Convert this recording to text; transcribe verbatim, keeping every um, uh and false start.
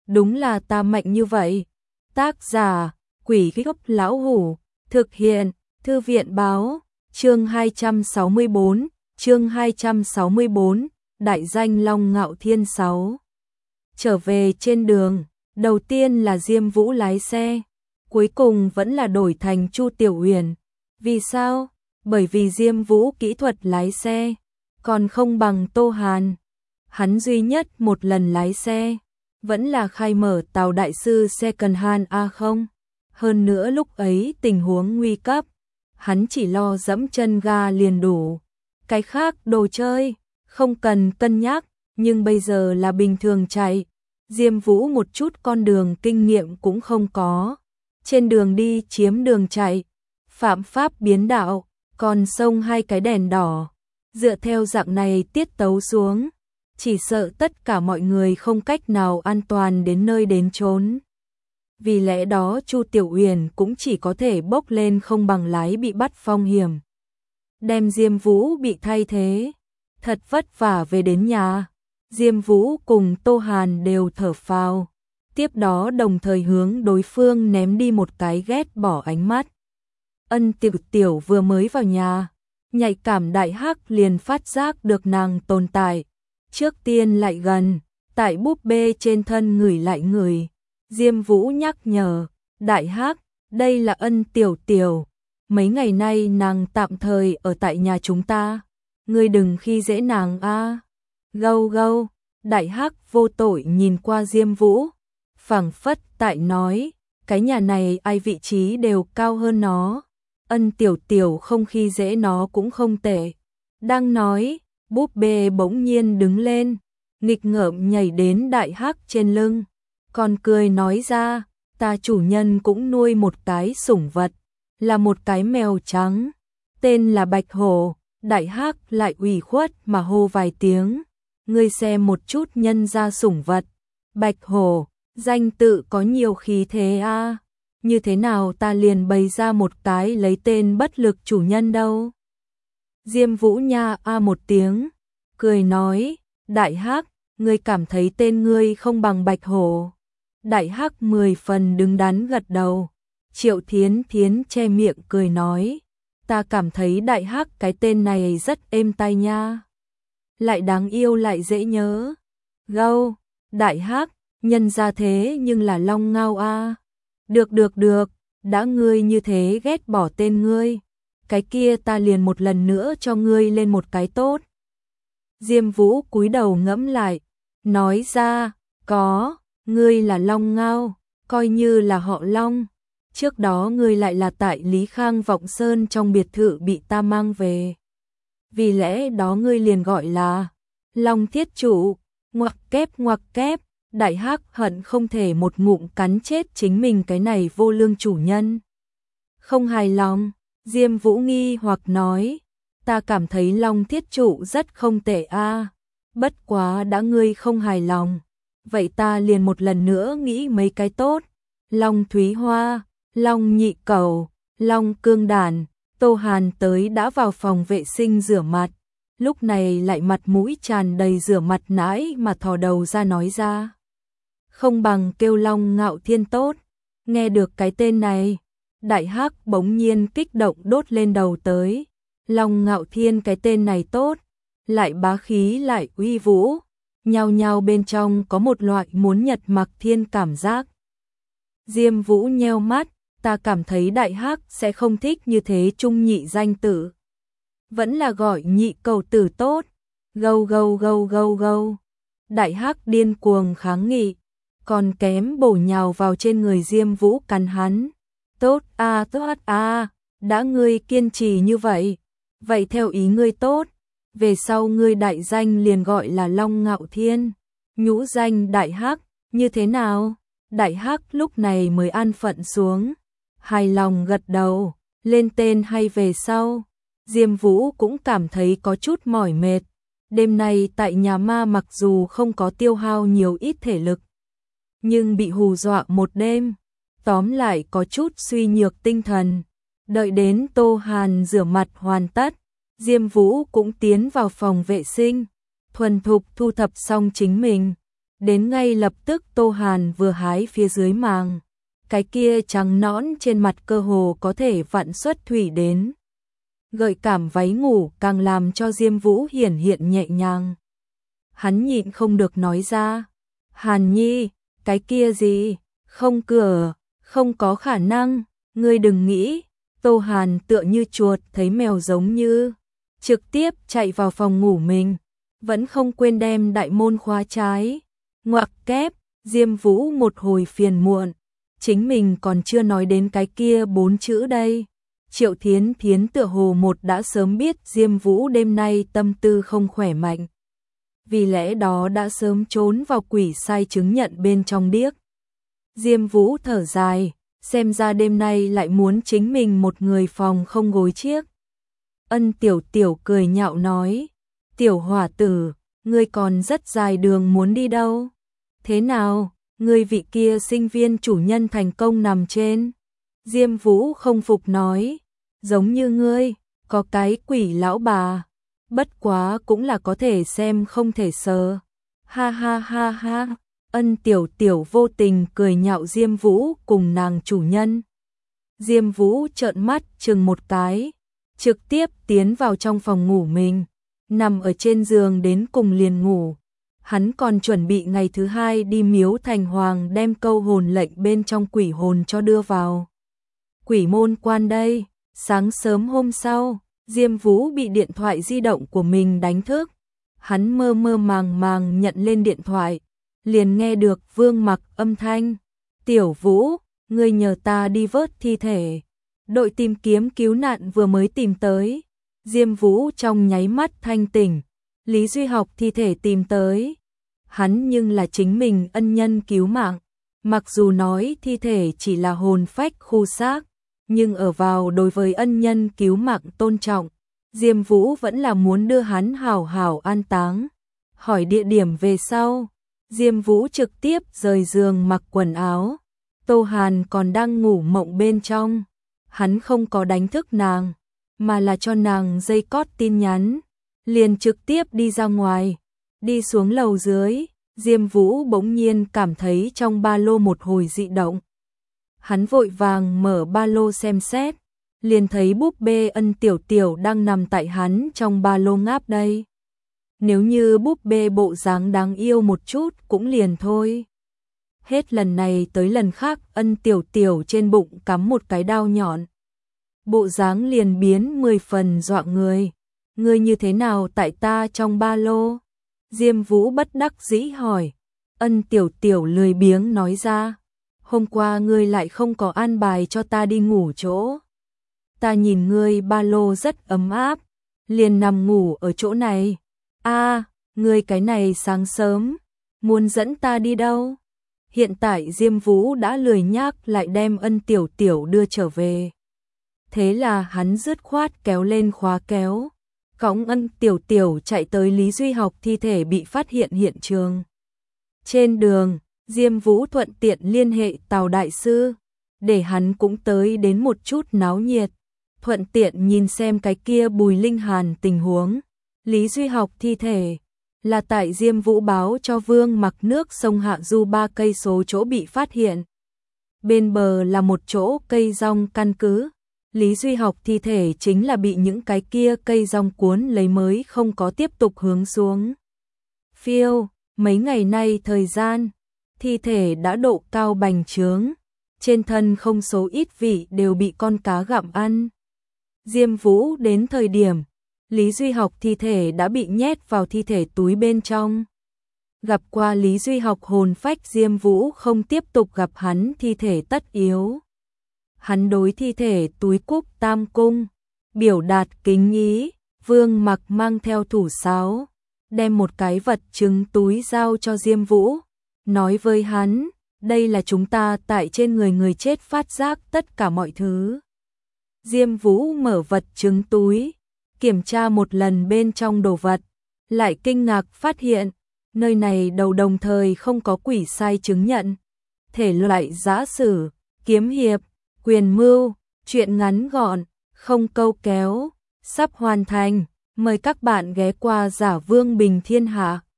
đúng là ta mạnh như vậy. Tác giả, Quỷ Gốc Lão Hủ, thực hiện, Thư viện báo, chương hai trăm sáu mươi bốn, chương hai trăm sáu mươi bốn, đại danh Long Ngạo Thiên sáu. Trở về trên đường, đầu tiên là Diêm Vũ lái xe, cuối cùng vẫn là đổi thành Chu Tiểu Uyển. Vì sao? Bởi vì Diêm Vũ kỹ thuật lái xe còn không bằng Tô Hàn. Hắn duy nhất một lần lái xe vẫn là khai mở tàu đại sư Second Hand A không. Hơn nữa lúc ấy tình huống nguy cấp, hắn chỉ lo dẫm chân ga liền đủ. Cái khác đồ chơi, không cần cân nhắc, nhưng bây giờ là bình thường chạy. Diêm Vũ một chút con đường kinh nghiệm cũng không có. Trên đường đi chiếm đường chạy, phạm pháp biến đạo, còn xông hai cái đèn đỏ. Dựa theo dạng này tiết tấu xuống, chỉ sợ tất cả mọi người không cách nào an toàn đến nơi đến chốn. Vì lẽ đó Chu Tiểu Uyển cũng chỉ có thể bốc lên không bằng lái bị bắt phong hiểm. Đem Diêm Vũ bị thay thế, thật vất vả về đến nhà. Diêm Vũ cùng Tô Hàn đều thở phào, tiếp đó đồng thời hướng đối phương ném đi một cái ghét bỏ ánh mắt. Ân Tiểu Tiểu vừa mới vào nhà, nhạy cảm đại hắc liền phát giác được nàng tồn tại. Trước tiên lại gần, tại búp bê trên thân ngửi lại ngửi. Diêm Vũ nhắc nhở, đại hắc, đây là Ân Tiểu Tiểu. Mấy ngày nay nàng tạm thời ở tại nhà chúng ta, ngươi đừng khi dễ nàng a. À. Gâu gâu, đại hắc vô tội nhìn qua Diêm Vũ, phảng phất tại nói, cái nhà này ai vị trí đều cao hơn nó. Ân Tiểu Tiểu không khi dễ nó cũng không tệ. Đang nói, búp bê bỗng nhiên đứng lên, nghịch ngợm nhảy đến đại hắc trên lưng, còn cười nói ra, ta chủ nhân cũng nuôi một cái sủng vật, là một cái mèo trắng, tên là Bạch Hổ. Đại hắc lại ủy khuất mà hô vài tiếng, ngươi xem một chút nhân gia sủng vật, Bạch Hổ, danh tự có nhiều khí thế a. À. Như thế nào ta liền bày ra một cái lấy tên bất lực chủ nhân đâu. Diêm Vũ nha a một tiếng, cười nói, đại hắc, ngươi cảm thấy tên ngươi không bằng Bạch Hổ. Đại hắc mười phần đứng đắn gật đầu. Triệu Thiến Thiến che miệng cười nói, ta cảm thấy đại hắc cái tên này rất êm tai nha. Lại đáng yêu lại dễ nhớ. Gâu, đại hắc, nhân ra thế nhưng là Long Ngao a. À. Được được được, đã ngươi như thế ghét bỏ tên ngươi, cái kia ta liền một lần nữa cho ngươi lên một cái tốt. Diêm Vũ cúi đầu ngẫm lại, nói ra, có, ngươi là Long Ngao, coi như là họ Long. Trước đó ngươi lại là tại Lý Khang Vọng Sơn trong biệt thự bị ta mang về. Vì lẽ đó ngươi liền gọi là Long Thiết Chủ, ngoặc kép ngoặc kép. Đại hắc hận không thể một ngụm cắn chết chính mình cái này vô lương chủ nhân. Không hài lòng, Diêm Vũ nghi hoặc nói, ta cảm thấy Long Thiết Chủ rất không tệ a. À. Bất quá đã ngươi không hài lòng, vậy ta liền một lần nữa nghĩ mấy cái tốt. Long Thúy Hoa, Long Nhị Cẩu, Long Cương Đản. Tô Hàn tới đã vào phòng vệ sinh rửa mặt, lúc này lại mặt mũi tràn đầy rửa mặt nãi mà thò đầu ra nói ra. Không bằng kêu Long Ngạo Thiên tốt. Nghe được cái tên này, đại hắc bỗng nhiên kích động đốt lên đầu tới. Long Ngạo Thiên cái tên này tốt, lại bá khí lại uy vũ, nhao nhao bên trong có một loại muốn nhật mặc thiên cảm giác. Diêm Vũ nheo mắt, ta cảm thấy đại hắc sẽ không thích như thế trung nhị danh tử. Vẫn là gọi nhị cầu tử tốt. Gâu gâu gâu gâu gâu. Đại hắc điên cuồng kháng nghị, còn kém bổ nhào vào trên người Diêm Vũ cắn hắn. Tốt a à, tốt a, à, đã ngươi kiên trì như vậy, vậy theo ý ngươi tốt, về sau ngươi đại danh liền gọi là Long Ngạo Thiên, nhũ danh đại hắc, như thế nào? Đại hắc lúc này mới an phận xuống, hài lòng gật đầu, lên tên hay về sau. Diêm Vũ cũng cảm thấy có chút mỏi mệt, đêm nay tại nhà ma mặc dù không có tiêu hao nhiều ít thể lực, nhưng bị hù dọa một đêm, tóm lại có chút suy nhược tinh thần. Đợi đến Tô Hàn rửa mặt hoàn tất, Diêm Vũ cũng tiến vào phòng vệ sinh, thuần thục thu thập xong chính mình, Đến ngay lập tức Tô Hàn vừa hái phía dưới màng, cái kia trắng nõn trên mặt cơ hồ có thể vặn xuất thủy đến. Gợi cảm váy ngủ càng làm cho Diêm Vũ hiển hiện nhẹ nhàng. Hắn nhịn không được nói ra, Hàn Nhi, cái kia gì, không cửa, không có khả năng, ngươi đừng nghĩ. Tô Hàn tựa như chuột thấy mèo giống như, trực tiếp chạy vào phòng ngủ mình, vẫn không quên đem đại môn khóa trái. Ngoặc kép, Diêm Vũ một hồi phiền muộn, chính mình còn chưa nói đến cái kia bốn chữ đây. Triệu Thiến Thiến tựa hồ một đã sớm biết Diêm Vũ đêm nay tâm tư không khỏe mạnh, vì lẽ đó đã sớm trốn vào quỷ sai chứng nhận bên trong điếc. Diêm Vũ thở dài, xem ra đêm nay lại muốn chính mình một người phòng không gối chiếc. Ân Tiểu Tiểu cười nhạo nói, Tiểu hỏa tử, ngươi còn rất dài đường muốn đi đâu? Thế nào, ngươi vị kia sinh viên chủ nhân thành công nằm trên? Diêm Vũ không phục nói, giống như ngươi, có cái quỷ lão bà, bất quá cũng là có thể xem không thể sờ. Ha ha ha ha, Ân Tiểu Tiểu vô tình cười nhạo Diêm Vũ cùng nàng chủ nhân. Diêm Vũ trợn mắt chừng một cái, trực tiếp tiến vào trong phòng ngủ mình, nằm ở trên giường đến cùng liền ngủ. Hắn còn chuẩn bị ngày thứ hai đi miếu thành hoàng đem câu hồn lệnh bên trong quỷ hồn cho đưa vào quỷ môn quan đây. Sáng sớm hôm sau, Diêm Vũ bị điện thoại di động của mình đánh thức. Hắn mơ mơ màng màng nhận lên điện thoại, liền nghe được Vương Mặc âm thanh, Tiểu Vũ, ngươi nhờ ta đi vớt thi thể. Đội tìm kiếm cứu nạn vừa mới tìm tới. Diêm Vũ trong nháy mắt thanh tỉnh, Lý Duy Học thi thể tìm tới. Hắn nhưng là chính mình ân nhân cứu mạng, mặc dù nói thi thể chỉ là hồn phách khu xác, nhưng ở vào đối với ân nhân cứu mạng tôn trọng, Diêm Vũ vẫn là muốn đưa hắn hảo hảo an táng. Hỏi địa điểm về sau, Diêm Vũ trực tiếp rời giường mặc quần áo. Tô Hàn còn đang ngủ mộng bên trong, hắn không có đánh thức nàng, mà là cho nàng dây cót tin nhắn, liền trực tiếp đi ra ngoài. Đi xuống lầu dưới, Diêm Vũ bỗng nhiên cảm thấy trong ba lô một hồi dị động. Hắn vội vàng mở ba lô xem xét, liền thấy búp bê Ân Tiểu Tiểu đang nằm tại hắn trong ba lô ngáp đây. Nếu như búp bê bộ dáng đáng yêu một chút cũng liền thôi. Hết lần này tới lần khác Ân Tiểu Tiểu trên bụng cắm một cái đao nhọn. Bộ dáng liền biến mười phần dọa người. Ngươi như thế nào tại ta trong ba lô? Diêm Vũ bất đắc dĩ hỏi. Ân Tiểu Tiểu lười biếng nói ra, hôm qua ngươi lại không có an bài cho ta đi ngủ chỗ. Ta nhìn ngươi ba lô rất ấm áp, liền nằm ngủ ở chỗ này. A, à, ngươi cái này sáng sớm, muốn dẫn ta đi đâu? Hiện tại Diêm Vũ đã lười nhác lại đem Ân Tiểu Tiểu đưa trở về. Thế là hắn dứt khoát kéo lên khóa kéo, cõng Ân Tiểu Tiểu chạy tới Lý Duy Học thi thể bị phát hiện hiện trường. Trên đường, Diêm Vũ thuận tiện liên hệ Tào Đại Sư, để hắn cũng tới đến một chút náo nhiệt, thuận tiện nhìn xem cái kia Bùi Linh Hàn tình huống. Lý Duy Học thi thể là tại Diêm Vũ báo cho Vương Mặc nước sông Hạ Du ba cây số chỗ bị phát hiện. Bên bờ là một chỗ cây rong căn cứ. Lý Duy Học thi thể chính là bị những cái kia cây rong cuốn lấy mới không có tiếp tục hướng xuống. Phiêu, mấy ngày nay thời gian, thi thể đã độ cao bành trướng, trên thân không số ít vị đều bị con cá gặm ăn. Diêm Vũ đến thời điểm, Lý Duy Học thi thể đã bị nhét vào thi thể túi bên trong. Gặp qua Lý Duy Học hồn phách Diêm Vũ không tiếp tục gặp hắn thi thể tất yếu. Hắn đối thi thể túi cúc tam cung, biểu đạt kính ý. Vương Mặc mang theo thủ sáo, đem một cái vật chứng túi giao cho Diêm Vũ, nói với hắn, đây là chúng ta tại trên người người chết phát giác tất cả mọi thứ. Diêm Vũ mở vật chứng túi, kiểm tra một lần bên trong đồ vật, lại kinh ngạc phát hiện, nơi này đầu đồng thời không có quỷ sai chứng nhận. Thể loại giã sử, kiếm hiệp, quyền mưu, truyện ngắn gọn, không câu kéo, sắp hoàn thành. Mời các bạn ghé qua Giả Vương Bình Thiên Hạ.